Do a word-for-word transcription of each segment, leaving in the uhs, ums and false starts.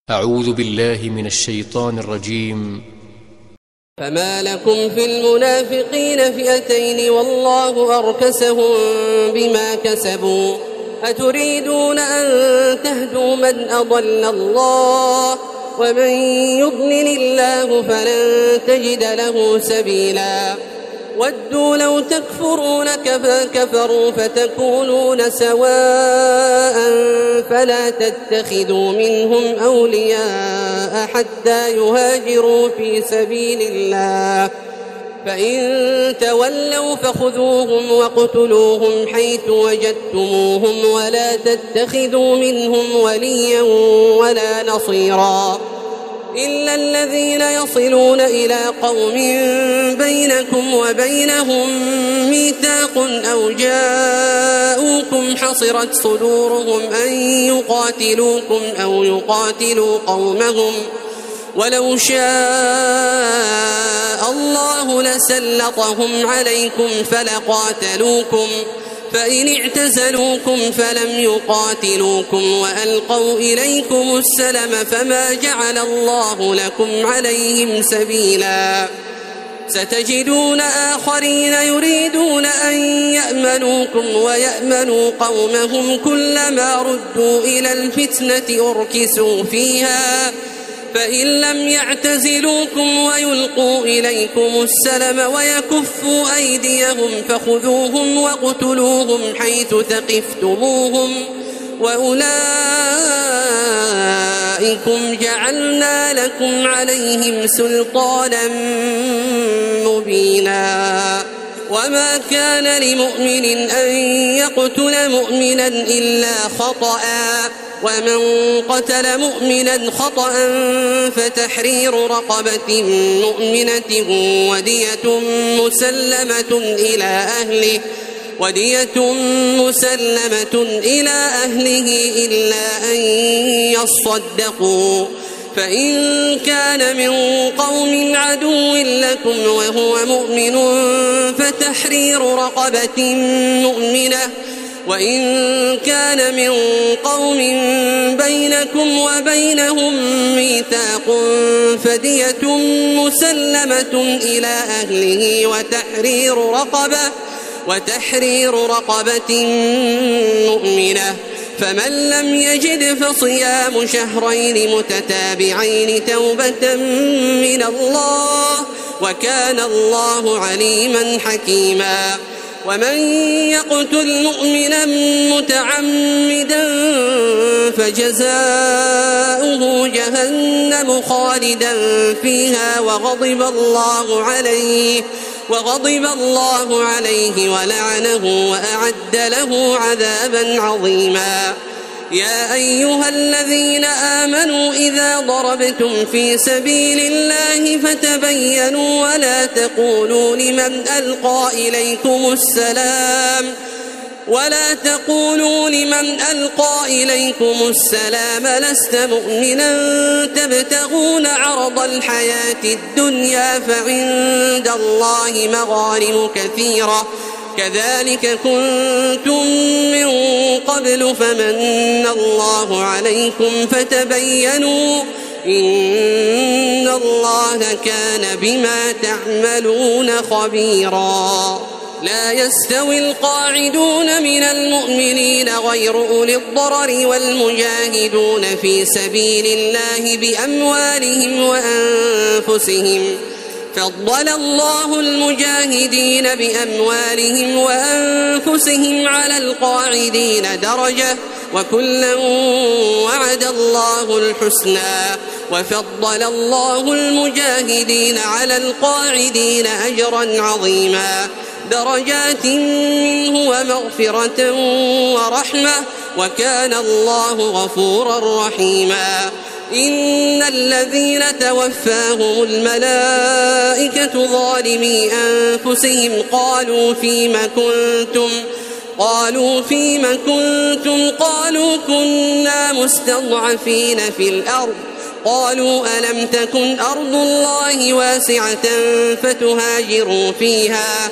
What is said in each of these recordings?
أعوذ بالله من الشيطان الرجيم. فما لكم في المنافقين فئتين والله أركسهم بما كسبوا أتريدون أن تهدوا من أضل الله ومن يضلل الله فلن تجد له سبيلا ودوا لو تكفرون كما كفروا فتكونون سواء فلا تتخذوا منهم أولياء حتى يهاجروا في سبيل الله فإن تولوا فخذوهم واقتلوهم حيث وجدتموهم ولا تتخذوا منهم وليا ولا نصيرا إلا الذين يصلون إلى قوم بينكم وبينهم ميثاق أو جاءوكم حصرت صدورهم أن يقاتلوكم أو يقاتلوا قومهم ولو شاء الله لسلطهم عليكم فلقاتلوكم فإن اعتزلوكم فلم يقاتلوكم وألقوا إليكم السلم فما جعل الله لكم عليهم سبيلا ستجدون آخرين يريدون أن يأمنوكم ويأمنوا قومهم كلما ردوا إلى الفتنة أركسوا فيها فإن لم يعتزلوكم ويلقوا إليكم السلم ويكفوا أيديهم فخذوهم واقتلوهم حيث ثقفتموهم وأولئكم جعلنا لكم عليهم سلطانا مبينا وما كان لمؤمن أن يقتل مؤمنا إلا خطأ ومن قتل مؤمنا خطأ فتحرير رقبة مؤمنة ودية مسلمة إلى أهله ودية مسلمة إلى أهله إلا أن يصدقوا فإن كان من قوم عدو لكم وهو مؤمن فتحرير رقبة مؤمنة وإن كان من قوم بينكم وبينهم ميثاق فدية مسلمة إلى أهله وتحرير رقبة وتحرير رقبة مؤمنة فمن لم يجد فصيام شهرين متتابعين توبة من الله وكان الله عليما حكيما ومن يقتل مؤمنا متعمدا فجزاؤه جهنم خالدا فيها وغضب الله عليه وغضب الله عليه ولعنه وأعد له عذابا عظيما يا أيها الذين آمنوا إذا ضربتم في سبيل الله فتبينوا ولا تقولوا لمن ألقى إليكم السلام ولا تقولوا لمن ألقى إليكم السلام لست مؤمنا تبتغون عرض الحياة الدنيا فعند الله مغانم كثيرة كذلك كنتم من قبل فمن الله عليكم فتبينوا إن الله كان بما تعملون خبيرا لا يستوي القاعدون من المؤمنين غير أولي الضرر والمجاهدون في سبيل الله بأموالهم وأنفسهم فضل الله المجاهدين بأموالهم وأنفسهم على القاعدين درجة وكلا وعد الله الحسنى وفضل الله المجاهدين على القاعدين أجرا عظيما درجات منه ومغفرة ورحمة وكان الله غفورا رحيما إن الذين توفاهم الملائكة ظالمي أنفسهم قالوا فيم كنتم قالوا فيم كنتم قالوا كنا مستضعفين في الأرض قالوا ألم تكن أرض الله واسعة فتهاجروا فيها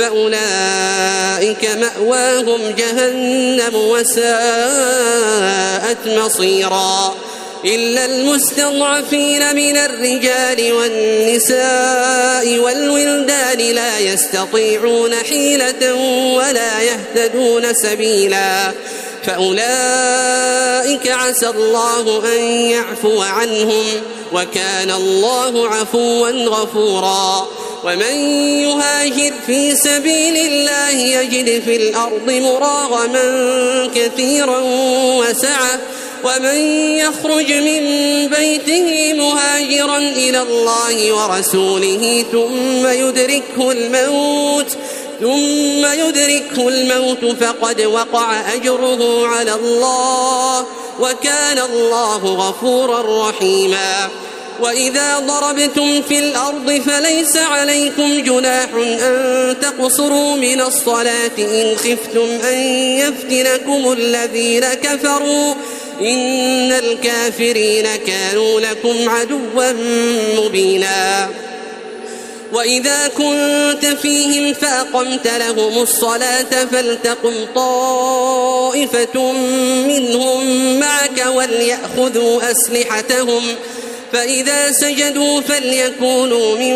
فأولئك مأواهم جهنم وساءت مصيرا إلا المستضعفين من الرجال والنساء والولدان لا يستطيعون حيلة ولا يهتدون سبيلا فأولئك عسى الله أن يعفو عنهم وكان الله عفوا غفورا ومن يهاجر في سبيل الله يجد في الأرض مراغما كثيرا وسعة ومن يخرج من بيته مهاجرا إلى الله ورسوله ثم يدركه الموت ثم يدركه الموت فقد وقع أجره على الله وكان الله غفورا رحيما وإذا ضربتم في الأرض فليس عليكم جناح أن تقصروا من الصلاة إن خفتم أن يفتنكم الذين كفروا إن الكافرين كانوا لكم عدوا مبينا وإذا كنت فيهم فأقمت لهم الصلاة فلتقم طائفة منهم معك وليأخذوا أسلحتهم فإذا سجدوا فليكونوا من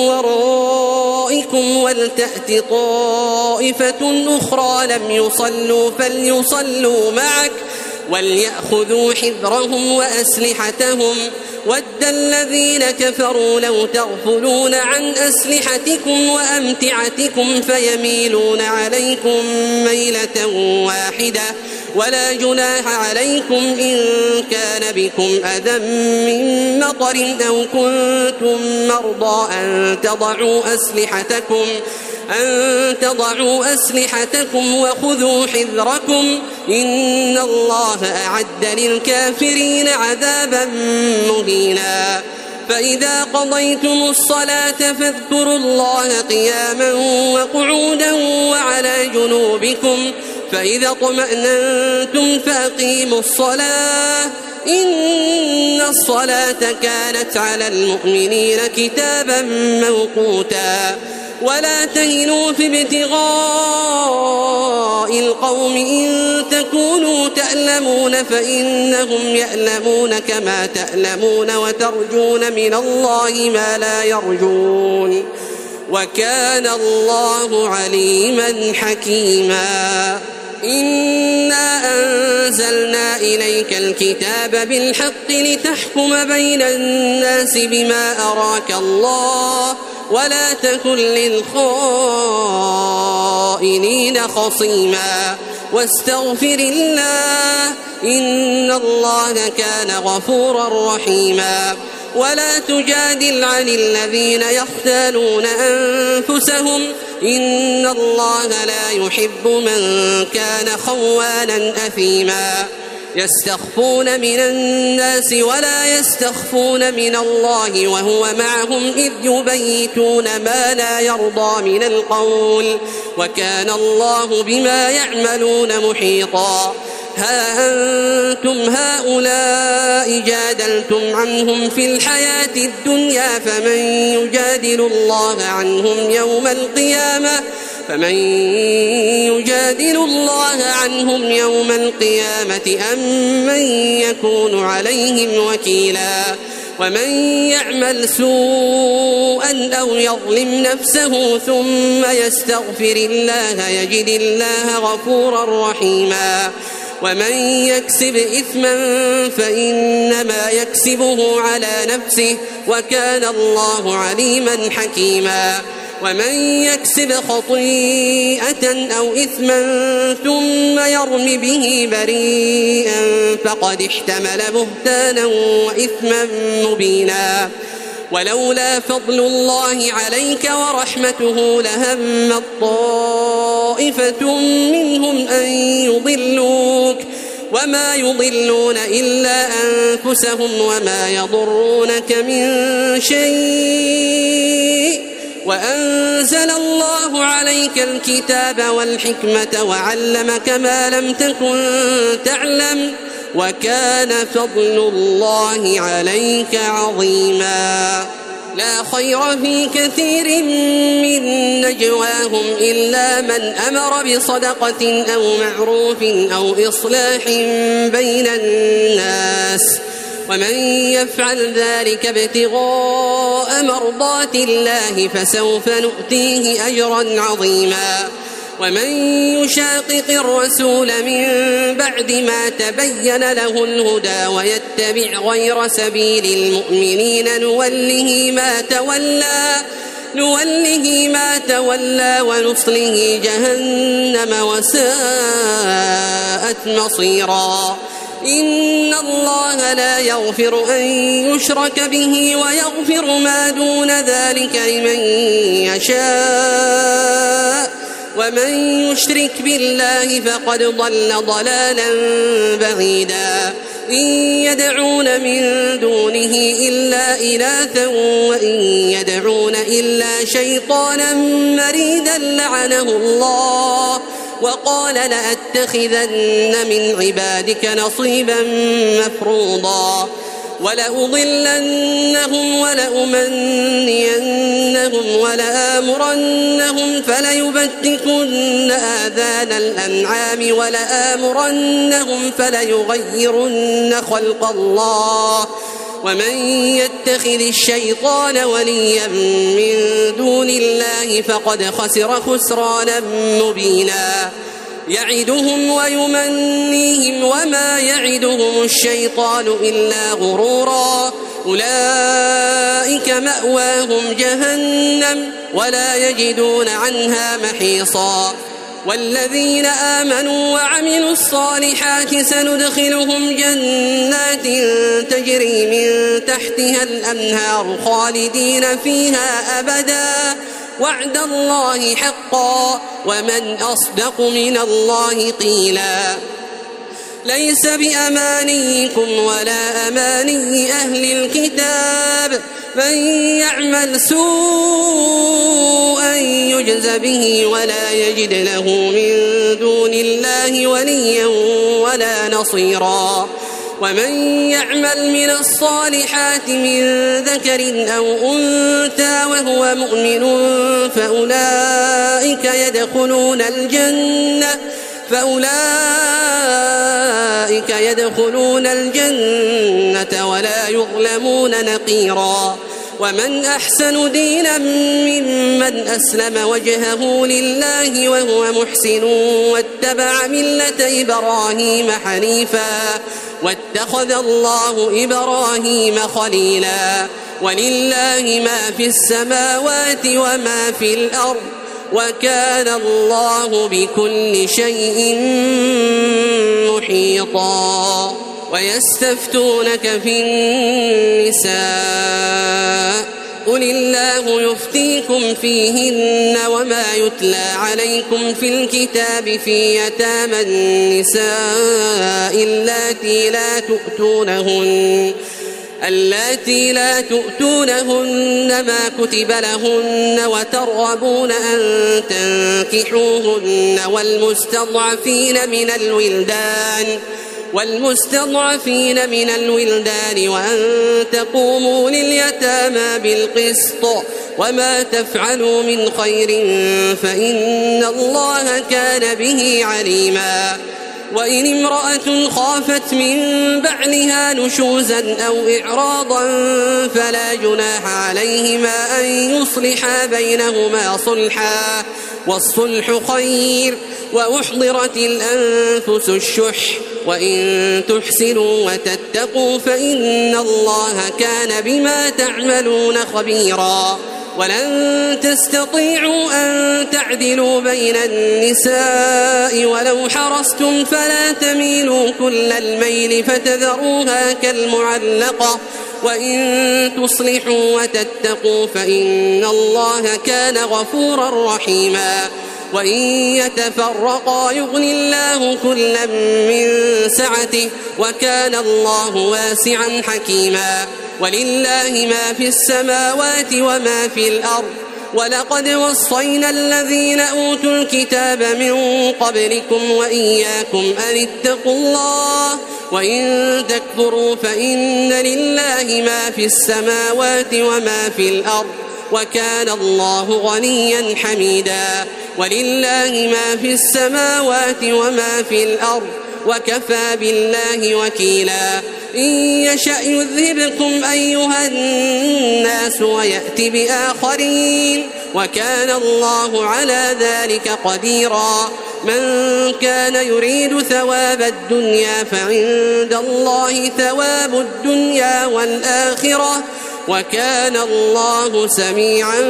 ورائكم ولتأت طائفة أخرى لم يصلوا فليصلوا معك وليأخذوا حذرهم وأسلحتهم ود الذين كفروا لو تغفلون عن أسلحتكم وأمتعتكم فيميلون عليكم ميلة واحدة ولا جناح عليكم إن كان بكم أذى من مطر أو كنتم مرضى أن تضعوا أسلحتكم أن تضعوا أسلحتكم وخذوا حذركم إن الله أعد للكافرين عذابا مهينا فإذا قضيتم الصلاة فاذكروا الله قياما وقعودا وعلى جنوبكم فإذا اطمأننتم فأقيموا الصلاة إن الصلاة كانت على المؤمنين كتابا موقوتا ولا تهنوا في ابتغاء القوم إن تكونوا تألمون فإنهم يألمون كما تألمون وترجون من الله ما لا يرجون وكان الله عليما حكيما إنا أنزلنا إليك الكتاب بالحق لتحكم بين الناس بما أراك الله ولا تكن للخائنين خصيما واستغفر الله إن الله كان غفورا رحيما ولا تجادل عن الذين يختالون أنفسهم إن الله لا يحب من كان خوانا أثيما يستخفون من الناس ولا يستخفون من الله وهو معهم إذ يبيتون ما لا يرضى من القول وكان الله بما يعملون محيطا ها أنتم هؤلاء جادلتم عنهم في الحياة الدنيا فمن يجادل الله عنهم يوم القيامة فمن يجادل الله عنهم يوم القيامة أم من يكون عليهم وكيلا ومن يعمل سوءا أو يظلم نفسه ثم يستغفر الله يجد الله غفورا رحيما ومن يكسب إثما فإنما يكسبه على نفسه وكان الله عليما حكيما ومن يكسب خطيئة أو إثما ثم يرم به بريئا فقد احتمل بهتانا وإثما مبينا ولولا فضل الله عليك ورحمته لهم طائفة منهم أن يضلوك وما يضلون إلا أنفسهم وما يضرونك من شيء وأنزل الله عليك الكتاب والحكمة وعلمك ما لم تكن تعلم وكان فضل الله عليك عظيما لا خير في كثير من نجواهم إلا من أمر بصدقة أو معروف أو إصلاح بين الناس ومن يفعل ذلك ابتغاء مرضات الله فسوف نؤتيه أجرا عظيما ومن يشاقق الرسول من بعد ما تبين له الهدى ويتبع غير سبيل المؤمنين نوله ما تولى نوله ما تولى ونصله جهنم وساءت مصيرا إن الله لا يغفر أن يشرك به ويغفر ما دون ذلك لمن يشاء ومن يشرك بالله فقد ضل ضلالا بعيدا إن يدعون من دونه إلا إناثا وإن يدعون إلا شيطانا مريدا لعنه الله وقال لأتخذن من عبادك نصيبا مفروضا ولأضلنهم ولأمنينهم ولآمرنهم فليبتكن آذان الأنعام ولآمرنهم فليغيرن خلق الله ومن يتخذ الشيطان وليا من دون الله فقد خسر خسرانا مبينا يعدهم ويمنيهم وما يعدهم الشيطان إلا غرورا أولئك مأواهم جهنم ولا يجدون عنها محيصا والذين آمنوا وعملوا الصالحات سندخلهم جنات تجري من تحتها الأنهار خالدين فيها أبدا وعد الله حقا ومن أصدق من الله قيلا ليس بأمانيكم ولا أماني أهل الكتاب من يعمل سوءا يجز به ولا يجد له من دون الله وليا ولا نصيرا ومن يعمل من الصالحات من ذكر أو أنثى وهو مؤمن فأولئك يدخلون الجنة فأولئك يدخلون الجنة ولا يظلمون نقيرا ومن أحسن دينا ممن أسلم وجهه لله وهو محسن واتبع ملة إبراهيم حنيفا واتخذ الله إبراهيم خليلا ولله ما في السماوات وما في الأرض وكان الله بكل شيء محيطا ويستفتونك في النساء قل الله يفتيكم فيهن وما يتلى عليكم في الكتاب في يتامى النساء اللاتي لا تؤتونهن اللاتي لا تؤتونهن ما كتب لهن وترغبون أن تنكحوهن والمستضعفين من الولدان والمستضعفين من الولدان وأن تقوموا لليتامى بالقسط وما تفعلوا من خير فإن الله كان به عليما وإن امرأة خافت من بعلها نشوزا أو إعراضا فلا جناح عليهما أن يصلحا بينهما صلحا والصلح خير وأحضرت الأنفس الشح وإن تحسنوا وتتقوا فإن الله كان بما تعملون خبيرا ولن تستطيعوا أن تعدلوا بين النساء ولو حرصتم فلا تميلوا كل الميل فتذروها كالمعلقة وإن تصلحوا وتتقوا فإن الله كان غفورا رحيما وإن يتفرقا يغني الله كلا من سعته وكان الله واسعا حكيما ولله ما في السماوات وما في الأرض ولقد وصينا الذين أوتوا الكتاب من قبلكم وإياكم أن اتقوا الله وإن تكفروا فإن لله ما في السماوات وما في الأرض وكان الله غنيا حميدا ولله ما في السماوات وما في الأرض وكفى بالله وكيلا إن يشأ يذهبكم أيها الناس ويأتي بآخرين وكان الله على ذلك قديرا من كان يريد ثواب الدنيا فعند الله ثواب الدنيا والآخرة وكان الله سميعا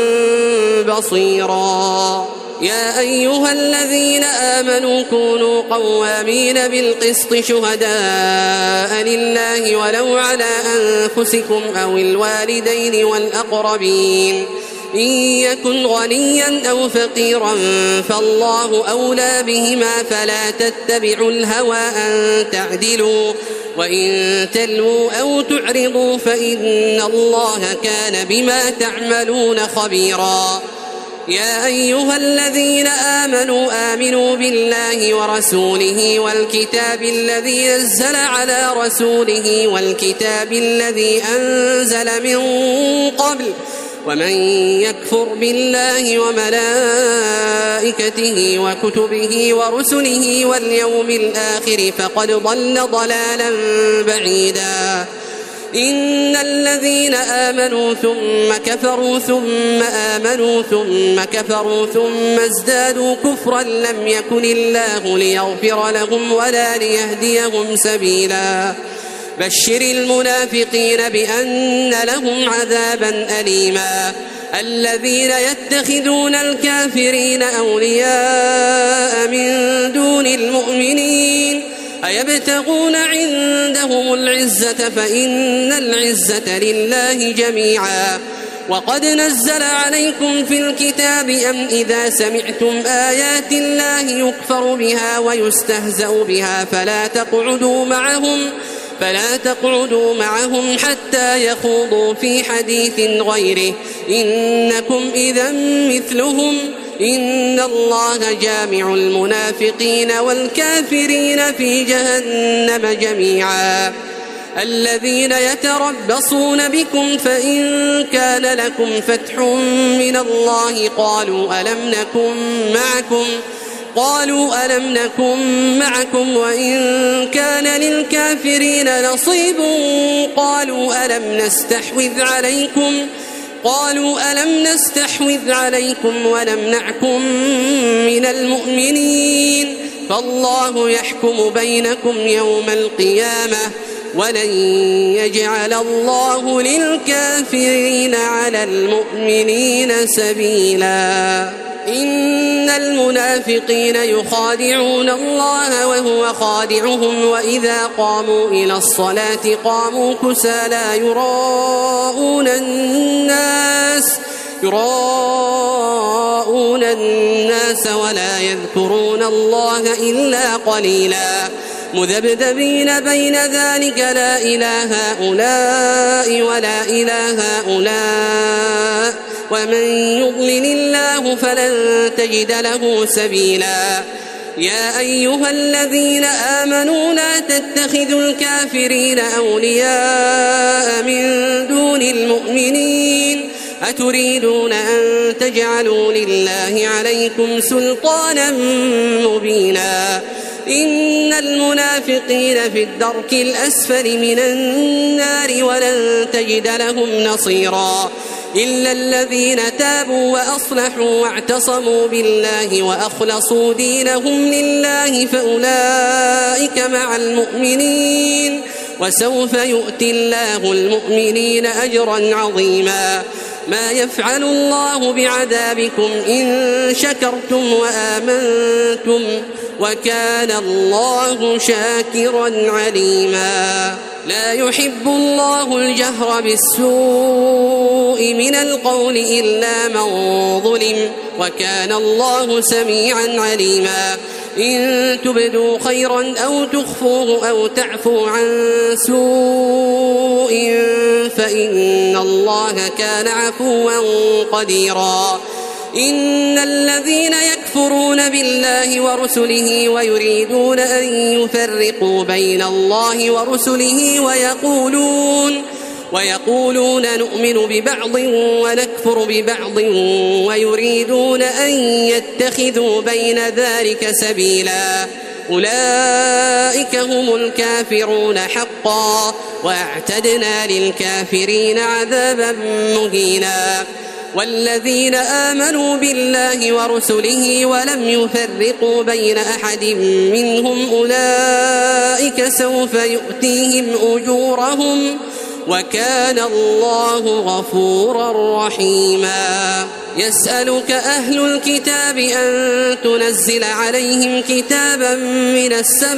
بصيرا يا أيها الذين آمنوا كونوا قوامين بالقسط شهداء لله ولو على أنفسكم أو الوالدين والأقربين إن يكن غنيا أو فقيرا فالله أولى بهما فلا تتبعوا الهوى أن تعدلوا وإن تلووا أو تعرضوا فإن الله كان بما تعملون خبيرا يا أيها الذين آمنوا آمنوا بالله ورسوله والكتاب الذي نزل على رسوله والكتاب الذي أنزل من قبل ومن يكفر بالله وملائكته وكتبه ورسله واليوم الآخر فقد ضل ضلالا بعيدا إن الذين آمنوا ثم كفروا ثم آمنوا ثم كفروا ثم ازدادوا كفرا لم يكن الله ليغفر لهم ولا ليهديهم سبيلا بشر المنافقين بأن لهم عذابا أليما الذين يتخذون الكافرين أولياء من دون المؤمنين أيبتغون عندهم العزة فإن العزة لله جميعا وقد نزل عليكم في الكتاب أن إذا سمعتم آيات الله يكفر بها ويستهزأ بها فلا تقعدوا معهم فلا تقعدوا معهم حتى يخوضوا في حديث غيره إنكم إذا مثلهم إن الله جامع المنافقين والكافرين في جهنم جميعا الذين يتربصون بكم فإن كان لكم فتح من الله قالوا ألم نكن معكم قالوا ألم نكن معكم وإن كان للكافرين نصيب قالوا ألم نستحوذ عليكم قالوا ألم نستحوذ عليكم ونمنعكم من المؤمنين فالله يحكم بينكم يوم القيامة ولن يجعل الله للكافرين على المؤمنين سبيلا إن المنافقين يخادعون الله وهو خادعهم وإذا قاموا إلى الصلاة قاموا كسالى يراءون الناس يراءون الناس ولا يذكرون الله إلا قليلا مذبذبين بين ذلك لا إله هؤلاء ولا إله هؤلاء ومن يضلل الله فلن تجد له سبيلا يا أيها الذين آمنوا لا تتخذوا الكافرين أولياء من دون المؤمنين أتريدون أن تجعلوا لله عليكم سلطانا مبينا إن المنافقين في الدرك الأسفل من النار ولن تجد لهم نصيرا إلا الذين تابوا وأصلحوا واعتصموا بالله وأخلصوا دينهم لله فأولئك مع المؤمنين وسوف يؤتي الله المؤمنين أجرا عظيما ما يفعل الله بعذابكم إن شكرتم وآمنتم وكان الله شاكرا عليما لا يحب الله الجهر بالسوء من القول إلا من ظلم وكان الله سميعا عليما إن تبدوا خيرا أو تخفوه أو تعفوا عن سوء فإن الله كان عفوا قديرا إن الذين يكفرون بالله ورسله ويريدون أن يفرقوا بين الله ورسله ويقولون ويقولون نؤمن ببعض ونكفر ببعض ويريدون أن يتخذوا بين ذلك سبيلا أولئك هم الكافرون حقا وأعتدنا للكافرين عذابا مهينا والذين آمنوا بالله ورسله ولم يفرقوا بين أحد منهم أولئك سوف يؤتيهم أجورهم وكان الله غفورا رحيما يسألك أهل الكتاب أن تنزل عليهم كتابا من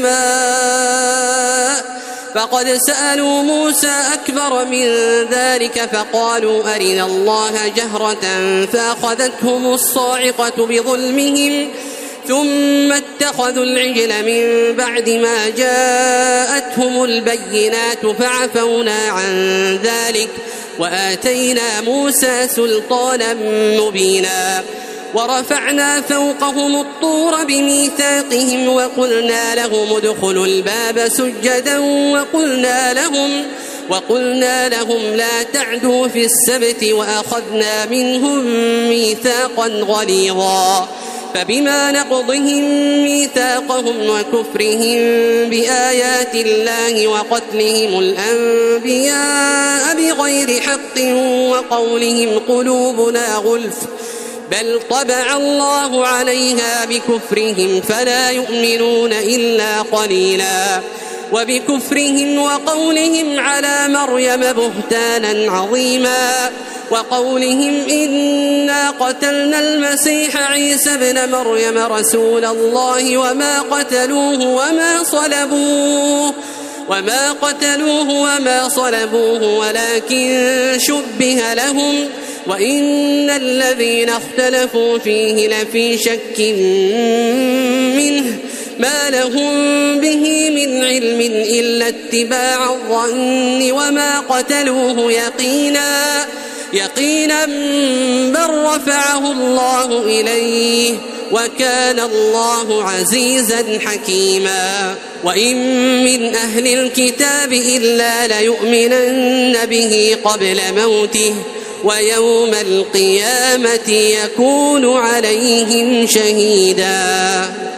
السماء فقد سألوا موسى أكبر من ذلك فقالوا أرنا الله جهرة فأخذتهم الصاعقة بظلمهم ثم اتخذوا العجل من بعد ما جاءتهم البينات فعفونا عن ذلك وآتينا موسى سلطانا مبينا ورفعنا فوقهم الطور بميثاقهم وقلنا لهم ادخلوا الباب سجدا وقلنا لهم وقلنا لهم لا تعدوا في السبت وأخذنا منهم ميثاقا غليظا فبما نقضهم ميثاقهم وكفرهم بآيات الله وقتلهم الأنبياء بغير حق وقولهم قلوبنا غلف بل طبع الله عليها بكفرهم فلا يؤمنون إلا قليلا وبكفرهم وقولهم على مريم بهتانا عظيما وقولهم إنا قتلنا المسيح عيسى ابن مريم رسول الله وما قتلوه وما صلبوه وما قتلوه وما صلبوه ولكن شبه لهم وإن الذين اختلفوا فيه لفي شك منه ما لهم به من علم إلا اتباع الظن وما قتلوه يقينا يقينا بل رفعه الله إليه وكان الله عزيزا حكيما وإن من أهل الكتاب إلا ليؤمنن به قبل موته ويوم القيامة يكون عليهم شهيدا.